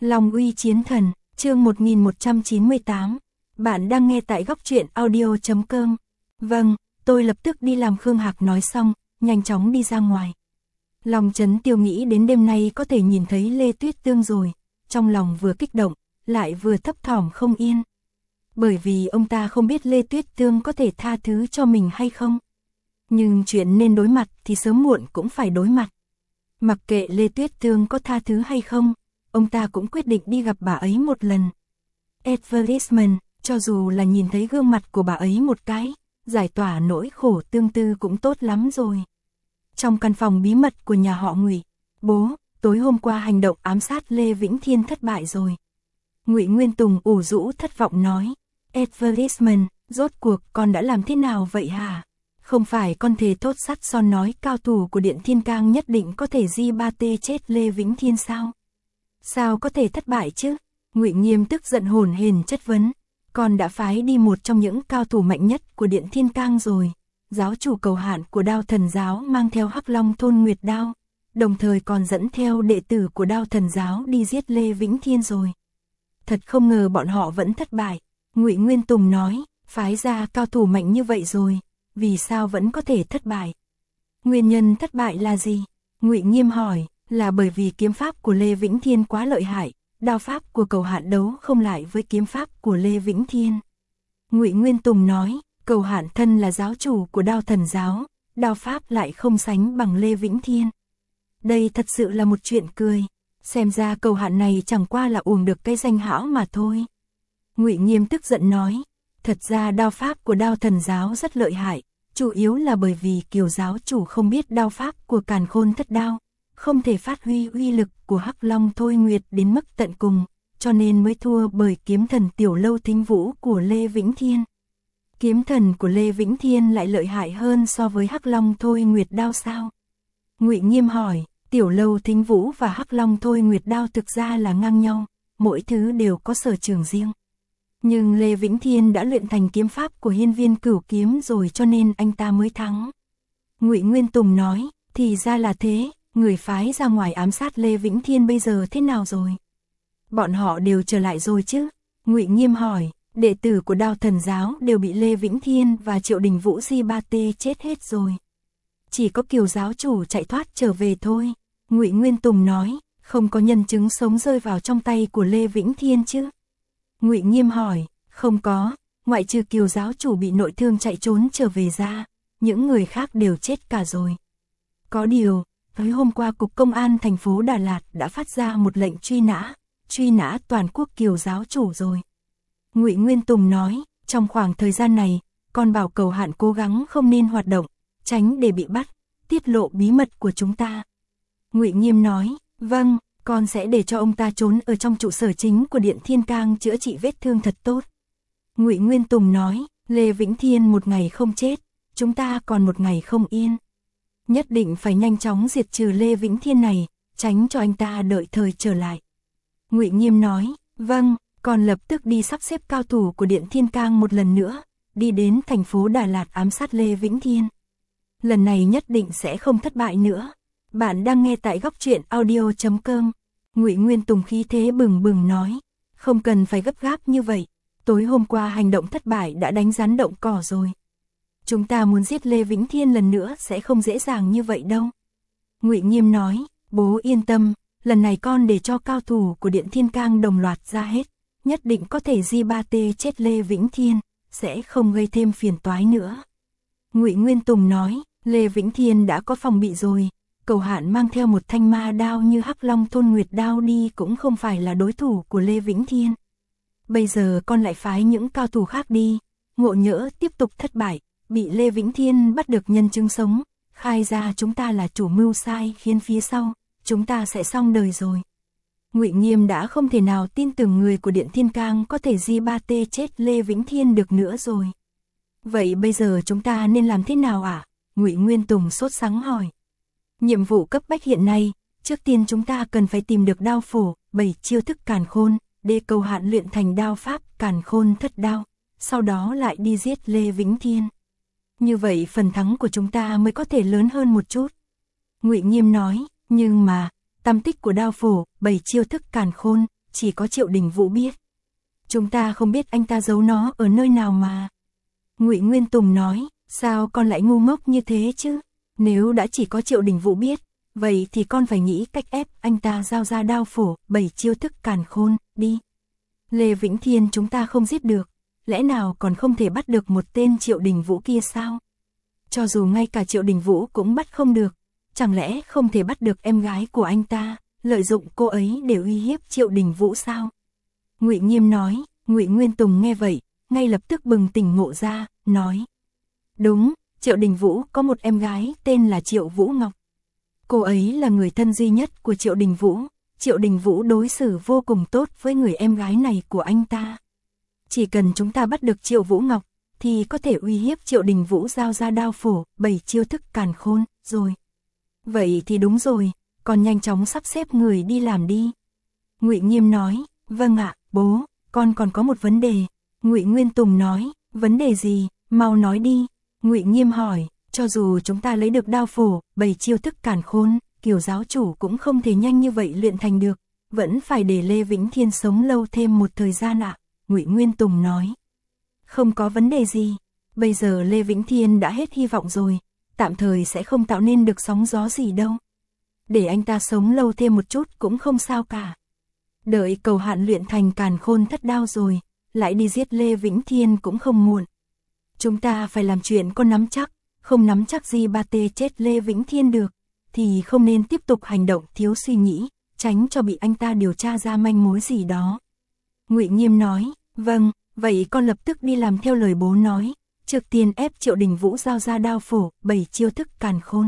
Long uy chiến thần, chương 1198. Bạn đang nghe tại góc truyện audio.com. Vâng, tôi lập tức đi làm. Khương Hạc nói xong, nhanh chóng đi ra ngoài. Lòng Trấn Tiêu nghĩ đến đêm nay có thể nhìn thấy Lê Tuyết Tương rồi, trong lòng vừa kích động, lại vừa thấp thỏm không yên. Bởi vì ông ta không biết Lê Tuyết Tương có thể tha thứ cho mình hay không. Nhưng chuyện nên đối mặt thì sớm muộn cũng phải đối mặt. Mặc kệ Lê Tuyết Tương có tha thứ hay không, ông ta cũng quyết định đi gặp bà ấy một lần. Advertisement, cho dù là nhìn thấy gương mặt của bà ấy một cái, giải tỏa nỗi khổ tương tư cũng tốt lắm rồi. Trong căn phòng bí mật của nhà họ Ngụy, bố, tối hôm qua hành động ám sát Lê Vĩnh Thiên thất bại rồi. Ngụy Nguyên Tùng ủ rũ thất vọng nói, Advertisement, rốt cuộc con đã làm thế nào vậy hả? Không phải con thề thốt sắt son nói cao thủ của Điện Thiên Cang nhất định có thể di ba tê chết Lê Vĩnh Thiên sao? Sao có thể thất bại chứ? Ngụy Nghiêm tức giận hồn hển chất vấn. Con đã phái đi một trong những cao thủ mạnh nhất của Điện Thiên Cang rồi. Giáo chủ Cầu Hạn của Đao Thần Giáo mang theo Hắc Long Thôn Nguyệt Đao, đồng thời còn dẫn theo đệ tử của Đao Thần Giáo đi giết Lê Vĩnh Thiên rồi. Thật không ngờ bọn họ vẫn thất bại. Ngụy Nguyên Tùng nói, phái ra cao thủ mạnh như vậy rồi, vì sao vẫn có thể thất bại? Nguyên nhân thất bại là gì? Ngụy Nghiêm hỏi, là bởi vì kiếm pháp của Lê Vĩnh Thiên quá lợi hại, đao pháp của Cầu Hạn đấu không lại với kiếm pháp của Lê Vĩnh Thiên. Ngụy Nguyên Tùng nói, Cầu Hạn thân là giáo chủ của Đao Thần Giáo, đao pháp lại không sánh bằng Lê Vĩnh Thiên. Đây thật sự là một chuyện cười, xem ra Cầu Hạn này chẳng qua là uổng được cái danh hão mà thôi. Ngụy Nghiêm tức giận nói, thật ra đao pháp của Đao Thần Giáo rất lợi hại, chủ yếu là bởi vì Kiều giáo chủ không biết đao pháp của Càn Khôn Thất Đao, không thể phát huy uy lực của Hắc Long Thôi Nguyệt đến mức tận cùng, cho nên mới thua bởi kiếm thần Tiểu Lâu Thính Vũ của Lê Vĩnh Thiên. Kiếm thần của Lê Vĩnh Thiên lại lợi hại hơn so với Hắc Long Thôi Nguyệt Đao sao? Ngụy Nghiêm hỏi, Tiểu Lâu Thính Vũ và Hắc Long Thôi Nguyệt Đao thực ra là ngang nhau, mỗi thứ đều có sở trường riêng. Nhưng Lê Vĩnh Thiên đã luyện thành kiếm pháp của Hiên Viên Cửu Kiếm rồi cho nên anh ta mới thắng. Ngụy Nguyên Tùng nói, thì ra là thế, người phái ra ngoài ám sát Lê Vĩnh Thiên bây giờ thế nào rồi? Bọn họ đều trở lại rồi chứ? Ngụy Nghiêm hỏi, đệ tử của Đao Thần Giáo đều bị Lê Vĩnh Thiên và Triệu Đình Vũ di ba tê chết hết rồi. Chỉ có Kiều giáo chủ chạy thoát trở về thôi. Ngụy Nguyên Tùng nói, không có nhân chứng sống rơi vào trong tay của Lê Vĩnh Thiên chứ? Ngụy Nghiêm hỏi, không có, ngoại trừ Kiều giáo chủ bị nội thương chạy trốn trở về ra, những người khác đều chết cả rồi. Có điều, tối hôm qua Cục Công an thành phố Đà Lạt đã phát ra một lệnh truy nã toàn quốc Kiều giáo chủ rồi. Ngụy Nguyên Tùng nói, trong khoảng thời gian này, con bảo Cầu Hạn cố gắng không nên hoạt động, tránh để bị bắt, tiết lộ bí mật của chúng ta. Ngụy Nghiêm nói, vâng, con sẽ để cho ông ta trốn ở trong trụ sở chính của Điện Thiên Cang chữa trị vết thương thật tốt. Ngụy Nguyên Tùng nói, Lê Vĩnh Thiên một ngày không chết, chúng ta còn một ngày không yên. Nhất định phải nhanh chóng diệt trừ Lê Vĩnh Thiên này, tránh cho anh ta đợi thời trở lại. Ngụy Nghiêm nói, vâng, con lập tức đi sắp xếp cao thủ của Điện Thiên Cang một lần nữa, đi đến thành phố Đà Lạt ám sát Lê Vĩnh Thiên. Lần này nhất định sẽ không thất bại nữa. Bạn đang nghe tại góc truyện audio.com. Ngụy Nguyên Tùng khí thế bừng bừng nói, không cần phải gấp gáp như vậy, tối hôm qua hành động thất bại đã đánh rắn động cỏ rồi. Chúng ta muốn giết Lê Vĩnh Thiên lần nữa sẽ không dễ dàng như vậy đâu. Ngụy Nghiêm nói, bố yên tâm, lần này con để cho cao thủ của Điện Thiên Cang đồng loạt ra hết, nhất định có thể di ba tê chết Lê Vĩnh Thiên, sẽ không gây thêm phiền toái nữa. Ngụy Nguyên Tùng nói, Lê Vĩnh Thiên đã có phòng bị rồi, Cầu Hạn mang theo một thanh ma đao như Hắc Long Thôn Nguyệt Đao đi cũng không phải là đối thủ của Lê Vĩnh Thiên. Bây giờ con lại phái những cao thủ khác đi, ngộ nhỡ tiếp tục thất bại, bị Lê Vĩnh Thiên bắt được nhân chứng sống, khai ra chúng ta là chủ mưu sai khiến phía sau, chúng ta sẽ xong đời rồi. Ngụy Nghiêm đã không thể nào tin tưởng người của Điện Thiên Cang có thể di ba tê chết Lê Vĩnh Thiên được nữa rồi. Vậy bây giờ chúng ta nên làm thế nào ạ? Ngụy Nguyên Tùng sốt sắng hỏi. Nhiệm vụ cấp bách hiện nay, trước tiên chúng ta cần phải tìm được đao phổ, 7 chiêu thức Càn Khôn, để Cầu Hạn luyện thành đao pháp Càn Khôn Thất Đao, sau đó lại đi giết Lê Vĩnh Thiên. Như vậy phần thắng của chúng ta mới có thể lớn hơn một chút. Ngụy Nghiêm nói, nhưng mà, tam tích của đao phổ, 7 chiêu thức Càn Khôn, chỉ có Triệu Đình Vũ biết. Chúng ta không biết anh ta giấu nó ở nơi nào mà. Ngụy Nguyên Tùng nói, sao con lại ngu ngốc như thế chứ? Nếu đã chỉ có Triệu Đình Vũ biết, vậy thì con phải nghĩ cách ép anh ta giao ra đao phổ, 7 chiêu thức càn khôn, đi. Lê Vĩnh Thiên chúng ta không giết được, lẽ nào còn không thể bắt được một tên Triệu Đình Vũ kia sao? Cho dù ngay cả Triệu Đình Vũ cũng bắt không được, chẳng lẽ không thể bắt được em gái của anh ta, lợi dụng cô ấy để uy hiếp Triệu Đình Vũ sao? Ngụy Nghiêm nói. Ngụy Nguyên Tùng nghe vậy, ngay lập tức bừng tỉnh ngộ ra, nói. Đúng, Triệu Đình Vũ có một em gái tên là Triệu Vũ Ngọc. Cô ấy là người thân duy nhất của Triệu Đình Vũ. Triệu Đình Vũ đối xử vô cùng tốt với người em gái này của anh ta. Chỉ cần chúng ta bắt được Triệu Vũ Ngọc, thì có thể uy hiếp Triệu Đình Vũ giao ra đao phổ, 7 chiêu thức càn khôn, rồi. Vậy thì đúng rồi, còn nhanh chóng sắp xếp người đi làm đi. Ngụy Nghiêm nói, vâng ạ, bố, con còn có một vấn đề. Ngụy Nguyên Tùng nói, vấn đề gì, mau nói đi. Ngụy Nghiêm hỏi, cho dù chúng ta lấy được đao phổ, 7 chiêu thức càn khôn, Kiều giáo chủ cũng không thể nhanh như vậy luyện thành được, vẫn phải để Lê Vĩnh Thiên sống lâu thêm một thời gian ạ. Ngụy Nguyên Tùng nói, không có vấn đề gì, bây giờ Lê Vĩnh Thiên đã hết hy vọng rồi, tạm thời sẽ không tạo nên được sóng gió gì đâu. Để anh ta sống lâu thêm một chút cũng không sao cả. Đợi Cầu Hạn luyện thành càn khôn thất đao rồi, lại đi giết Lê Vĩnh Thiên cũng không muộn. Chúng ta phải làm chuyện có nắm chắc, không nắm chắc gì ba tê chết Lê Vĩnh Thiên được, thì không nên tiếp tục hành động thiếu suy nghĩ, tránh cho bị anh ta điều tra ra manh mối gì đó. Ngụy Nghiêm nói, vâng, vậy con lập tức đi làm theo lời bố nói, trước tiên ép Triệu Đình Vũ giao ra đao phổ, 7 chiêu thức càn khôn.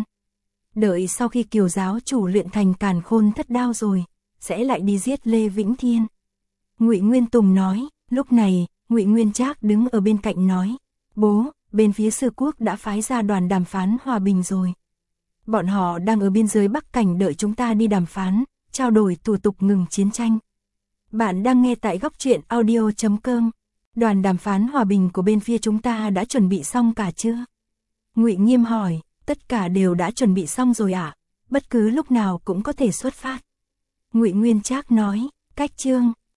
Đợi sau khi Kiều giáo chủ luyện thành càn khôn thất đao rồi, sẽ lại đi giết Lê Vĩnh Thiên. Ngụy Nguyên Tùng nói. Lúc này, Ngụy Nguyên Trác đứng ở bên cạnh nói, bố, bên phía Sư Quốc đã phái ra đoàn đàm phán hòa bình rồi. Bọn họ đang ở biên giới Bắc Cảnh đợi chúng ta đi đàm phán, trao đổi thủ tục ngừng chiến tranh. Bạn đang nghe tại Góc Truyện Audio.com. Đoàn đàm phán hòa bình của bên phía chúng ta đã chuẩn bị xong cả chưa? Ngụy Nghiêm hỏi, tất cả đều đã chuẩn bị xong rồi ạ, bất cứ lúc nào cũng có thể xuất phát. Ngụy Nguyên Trác nói, cách chương